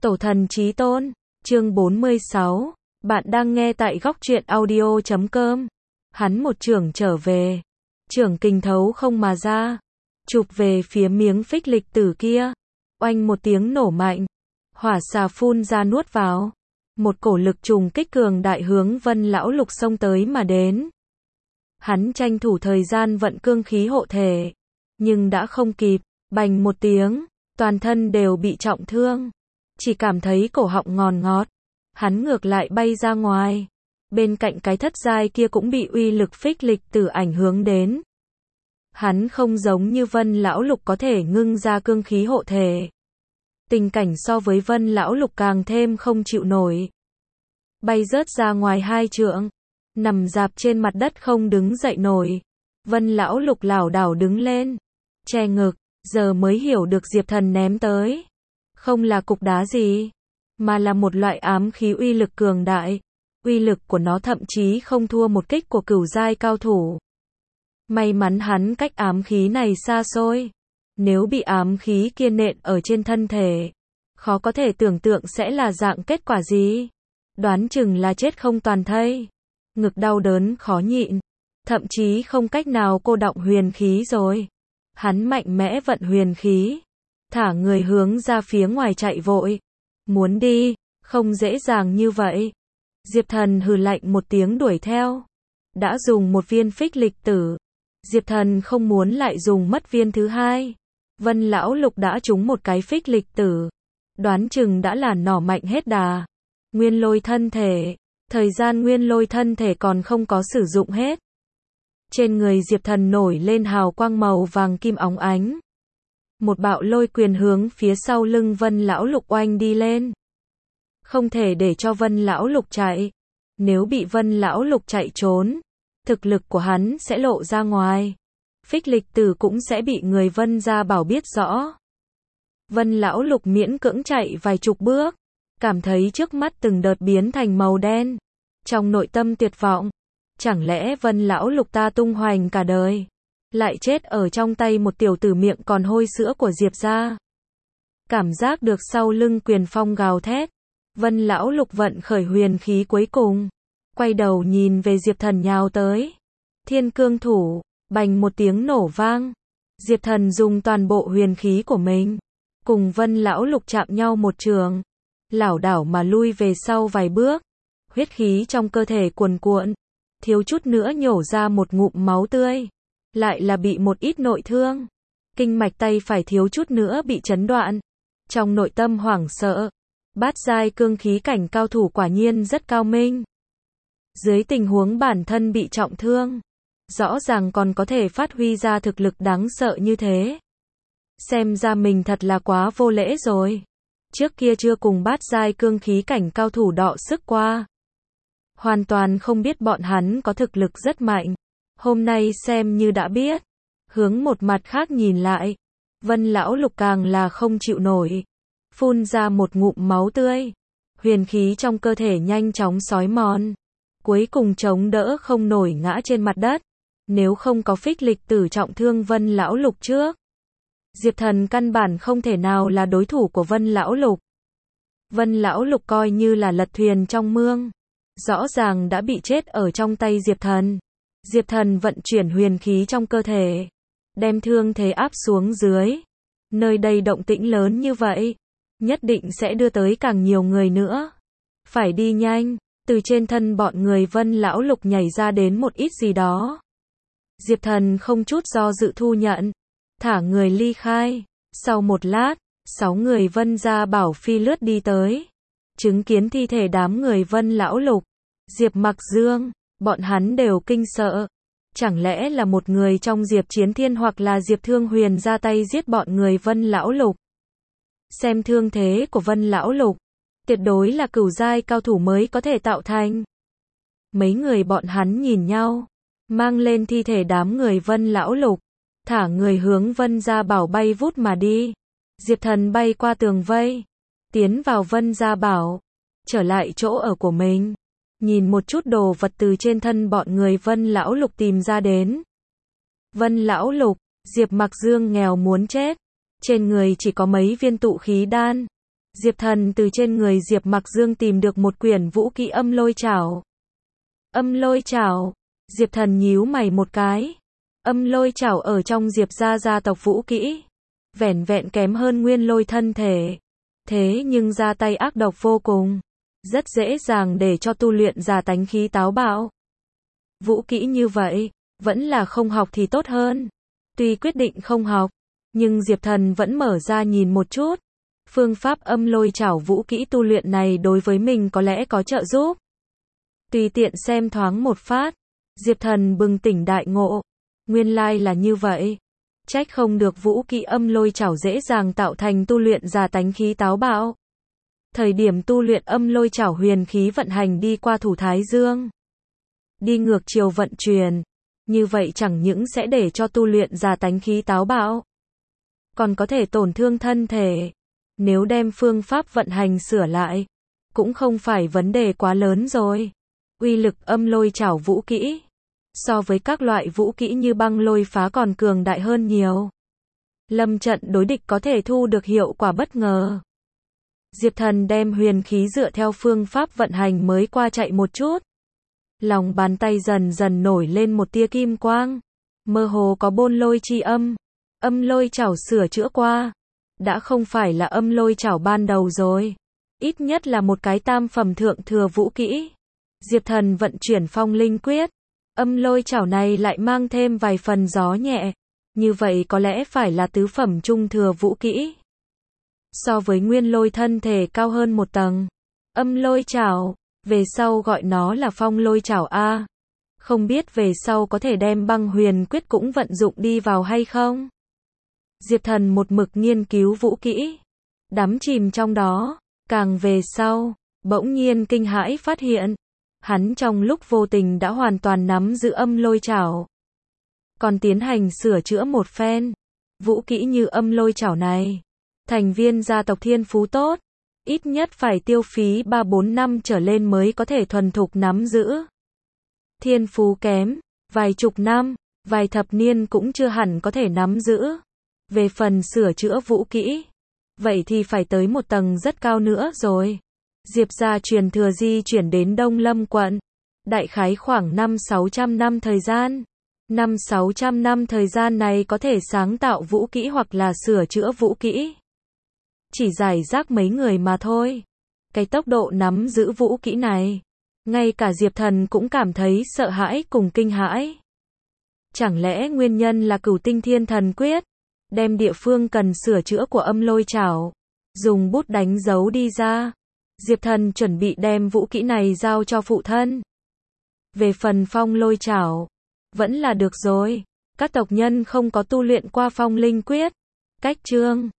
Tổ thần chí tôn, chương 46, bạn đang nghe tại góc truyện audio.com. Hắn một chưởng trở về, chưởng kình thấu không mà ra, chụp về phía miếng phích lịch tử kia, oanh một tiếng nổ mạnh, hỏa xà phun ra nuốt vào, một cổ lực trùng kích cường đại hướng Vân lão lục xông tới mà đến. Hắn tranh thủ thời gian vận cương khí hộ thể, nhưng đã không kịp, bành một tiếng, toàn thân đều bị trọng thương, chỉ cảm thấy cổ họng ngòn ngọt, hắn ngược lại bay ra ngoài. Bên cạnh cái thất giai kia cũng bị uy lực phích lịch tử ảnh hưởng đến. Hắn không giống như Vân lão lục có thể ngưng ra cương khí hộ thể. Tình cảnh so với Vân lão lục càng thêm không chịu nổi. Bay rớt ra ngoài 2 trượng, nằm rạp trên mặt đất không đứng dậy nổi. Vân lão lục lảo đảo đứng lên, che ngực, giờ mới hiểu được Diệp Thần ném tới. Không là cục đá gì, mà là một loại ám khí uy lực cường đại. Uy lực của nó thậm chí không thua một kích của cửu giai cao thủ. May mắn hắn cách ám khí này xa xôi. Nếu bị ám khí kia nện ở trên thân thể, khó có thể tưởng tượng sẽ là dạng kết quả gì. Đoán chừng là chết không toàn thây. Ngực đau đớn khó nhịn, thậm chí không cách nào cô đọng huyền khí rồi. Hắn mạnh mẽ vận huyền khí, thả người hướng ra phía ngoài chạy vội. Muốn đi, không dễ dàng như vậy. Diệp Thần hừ lạnh một tiếng đuổi theo. Đã dùng một viên phích lịch tử, Diệp Thần không muốn lại dùng mất viên thứ hai. Vân lão lục đã trúng một cái phích lịch tử, đoán chừng đã là nỏ mạnh hết đà. Nguyên lôi thân thể, thời gian nguyên lôi thân thể còn không có sử dụng hết. Trên người Diệp Thần nổi lên hào quang màu vàng kim óng ánh. Một bạo lôi quyền hướng phía sau lưng Vân lão lục oanh đi lên. Không thể để cho Vân lão lục chạy. Nếu bị Vân lão lục chạy trốn, thực lực của hắn sẽ lộ ra ngoài. Phích lịch tử cũng sẽ bị người Vân gia bảo biết rõ. Vân lão lục miễn cưỡng chạy vài chục bước, cảm thấy trước mắt từng đợt biến thành màu đen. Trong nội tâm tuyệt vọng, chẳng lẽ Vân lão lục ta tung hoành cả đời, lại chết ở trong tay một tiểu tử miệng còn hôi sữa của Diệp gia. Cảm giác được sau lưng quyền phong gào thét, Vân lão lục vận khởi huyền khí cuối cùng, quay đầu nhìn về Diệp Thần nhào tới. Thiên cương thủ, bành một tiếng nổ vang. Diệp Thần dùng toàn bộ huyền khí của mình, cùng Vân lão lục chạm nhau một trường, lảo đảo mà lui về sau vài bước. Huyết khí trong cơ thể cuồn cuộn, thiếu chút nữa nhổ ra một ngụm máu tươi. Lại là bị một ít nội thương. Kinh mạch tay phải thiếu chút nữa bị chấn đoạn. Trong nội tâm hoảng sợ, bát giai cương khí cảnh cao thủ quả nhiên rất cao minh. Dưới tình huống bản thân bị trọng thương, rõ ràng còn có thể phát huy ra thực lực đáng sợ như thế. Xem ra mình thật là quá vô lễ rồi. Trước kia chưa cùng bát giai cương khí cảnh cao thủ đọ sức qua, hoàn toàn không biết bọn hắn có thực lực rất mạnh. Hôm nay xem như đã biết. Hướng một mặt khác nhìn lại, Vân lão lục càng là không chịu nổi, phun ra một ngụm máu tươi. Huyền khí trong cơ thể nhanh chóng xói mòn, cuối cùng chống đỡ không nổi ngã trên mặt đất. Nếu không có phích lịch tử trọng thương Vân lão lục trước, Diệp Thần căn bản không thể nào là đối thủ của Vân lão lục. Vân lão lục coi như là lật thuyền trong mương, rõ ràng đã bị chết ở trong tay Diệp Thần. Diệp Thần vận chuyển huyền khí trong cơ thể, đem thương thế áp xuống dưới. Nơi đây động tĩnh lớn như vậy, nhất định sẽ đưa tới càng nhiều người nữa. Phải đi nhanh, từ trên thân bọn người Vân lão lục nhảy ra đến một ít gì đó. Diệp Thần không chút do dự thu nhận, thả người ly khai. Sau một lát, 6 người Vân gia bảo phi lướt đi tới, chứng kiến thi thể đám người Vân lão lục, Diệp Mặc Dương, bọn hắn đều kinh sợ. Chẳng lẽ là một người trong Diệp Chiến Thiên hoặc là Diệp Thương Huyền ra tay giết bọn người Vân lão lục? Xem thương thế của Vân lão lục, tuyệt đối là cửu giai cao thủ mới có thể tạo thành. Mấy người bọn hắn nhìn nhau, mang lên thi thể đám người Vân lão lục, thả người hướng Vân gia bảo bay vút mà đi. Diệp Thần bay qua tường vây, tiến vào Vân gia bảo, trở lại chỗ ở của mình, nhìn một chút đồ vật từ trên thân bọn người Vân lão lục tìm ra đến. Vân lão lục, Diệp Mặc Dương nghèo muốn chết, trên người chỉ có mấy viên tụ khí đan. Diệp Thần từ trên người Diệp Mặc Dương tìm được một quyển vũ kỹ âm lôi chảo. Âm lôi chảo. Diệp Thần nhíu mày một cái. Âm lôi chảo ở trong Diệp gia tộc vũ kỹ. Vẻn vẹn kém hơn nguyên lôi thân thể. Thế nhưng ra tay ác độc vô cùng. Rất dễ dàng để cho tu luyện ra tánh khí táo bạo. Vũ kỹ như vậy, vẫn là không học thì tốt hơn. Tuy quyết định không học, nhưng Diệp Thần vẫn mở ra nhìn một chút. Phương pháp âm lôi chảo vũ kỹ tu luyện này đối với mình có lẽ có trợ giúp. Tùy tiện xem thoáng một phát, Diệp Thần bừng tỉnh đại ngộ. Nguyên lai là như vậy. Trách không được vũ kỹ âm lôi chảo dễ dàng tạo thành tu luyện ra tánh khí táo bạo. Thời điểm tu luyện âm lôi chảo huyền khí vận hành đi qua thủ thái dương. Đi ngược chiều vận chuyển. Như vậy chẳng những sẽ để cho tu luyện ra tánh khí táo bạo. Còn có thể tổn thương thân thể. Nếu đem phương pháp vận hành sửa lại, cũng không phải vấn đề quá lớn rồi. Uy lực âm lôi chảo vũ kỹ, so với các loại vũ kỹ như băng lôi phá còn cường đại hơn nhiều. Lâm trận đối địch có thể thu được hiệu quả bất ngờ. Diệp Thần đem huyền khí dựa theo phương pháp vận hành mới qua chạy một chút. Lòng bàn tay dần dần nổi lên một tia kim quang. Mơ hồ có bôn lôi chi âm. Âm lôi chảo sửa chữa qua. Đã không phải là âm lôi chảo ban đầu rồi. Ít nhất là một cái tam phẩm thượng thừa vũ kỹ. Diệp Thần vận chuyển phong linh quyết. Âm lôi chảo này lại mang thêm vài phần gió nhẹ. Như vậy có lẽ phải là tứ phẩm trung thừa vũ kỹ. So với nguyên lôi thân thể cao hơn một tầng. Âm lôi chảo, về sau gọi nó là phong lôi chảo A. Không biết về sau có thể đem băng huyền quyết cũng vận dụng đi vào hay không? Diệp Thần một mực nghiên cứu vũ kỹ. Đắm chìm trong đó. Càng về sau, bỗng nhiên kinh hãi phát hiện. Hắn trong lúc vô tình đã hoàn toàn nắm giữ âm lôi chảo. Còn tiến hành sửa chữa một phen. Vũ kỹ như âm lôi chảo này. Thành viên gia tộc thiên phú tốt. Ít nhất phải tiêu phí 3-4 năm trở lên mới có thể thuần thục nắm giữ. Thiên phú kém, vài chục năm, vài thập niên cũng chưa hẳn có thể nắm giữ. Về phần sửa chữa vũ kỹ, vậy thì phải tới một tầng rất cao nữa rồi. Diệp gia truyền thừa di chuyển đến Đông Lâm quận. Đại khái khoảng 500-600 năm thời gian. 500-600 năm thời gian này có thể sáng tạo vũ kỹ hoặc là sửa chữa vũ kỹ. Chỉ giải rác mấy người mà thôi. Cái tốc độ nắm giữ vũ kỹ này, ngay cả Diệp Thần cũng cảm thấy sợ hãi cùng kinh hãi. Chẳng lẽ nguyên nhân là Cửu Tinh Thiên Thần Quyết, đem địa phương cần sửa chữa của âm lôi chảo, dùng bút đánh dấu đi ra. Diệp Thần chuẩn bị đem vũ kỹ này giao cho phụ thân. Về phần phong lôi chảo, vẫn là được rồi. Các tộc nhân không có tu luyện qua phong linh quyết. Cách chương